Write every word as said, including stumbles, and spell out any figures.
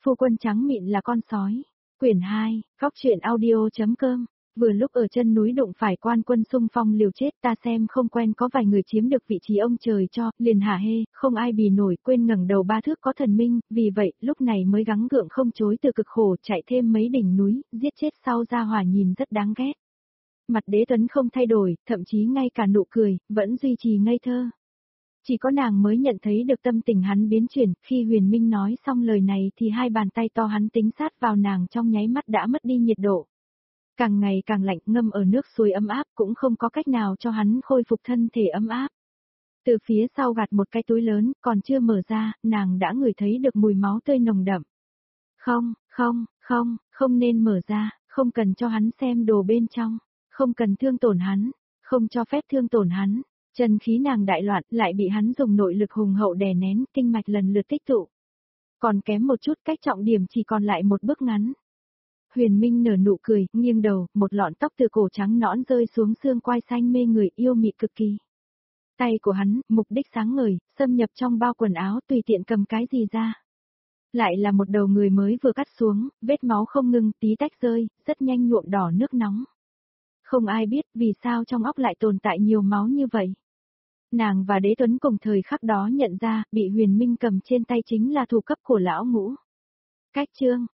Phu quân trắng mịn là con sói. Quyển hai, Cóc truyện audio.com. Vừa lúc ở chân núi đụng phải quan quân xung phong liều chết, ta xem không quen có vài người chiếm được vị trí ông trời cho, liền hả hê, không ai bì nổi, quên ngẩng đầu ba thước có thần minh, vì vậy, lúc này mới gắng gượng không chối từ cực khổ chạy thêm mấy đỉnh núi, giết chết sau ra hỏa nhìn rất đáng ghét. Mặt Đế Tuấn không thay đổi, thậm chí ngay cả nụ cười, vẫn duy trì ngây thơ. Chỉ có nàng mới nhận thấy được tâm tình hắn biến chuyển, khi Huyền Minh nói xong lời này thì hai bàn tay to hắn tính sát vào nàng trong nháy mắt đã mất đi nhiệt độ. Càng ngày càng lạnh, ngâm ở nước suối ấm áp cũng không có cách nào cho hắn khôi phục thân thể ấm áp. Từ phía sau gạt một cái túi lớn, còn chưa mở ra, nàng đã ngửi thấy được mùi máu tươi nồng đậm. Không, không, không, không nên mở ra, không cần cho hắn xem đồ bên trong, không cần thương tổn hắn, không cho phép thương tổn hắn. Chân khí nàng đại loạn, lại bị hắn dùng nội lực hùng hậu đè nén, kinh mạch lần lượt tích tụ. Còn kém một chút, cách trọng điểm chỉ còn lại một bước ngắn. Huyền Minh nở nụ cười, nghiêng đầu, một lọn tóc từ cổ trắng nõn rơi xuống xương quai xanh mê người, yêu mị cực kỳ. Tay của hắn, mục đích sáng ngời, xâm nhập trong bao quần áo, tùy tiện cầm cái gì ra. Lại là một đầu người mới vừa cắt xuống, vết máu không ngừng, tí tách rơi, rất nhanh nhuộm đỏ nước nóng. Không ai biết vì sao trong óc lại tồn tại nhiều máu như vậy. Nàng và Đế Tuấn cùng thời khắc đó nhận ra, bị Huyền Minh cầm trên tay chính là thủ cấp của lão ngũ. Cách chương,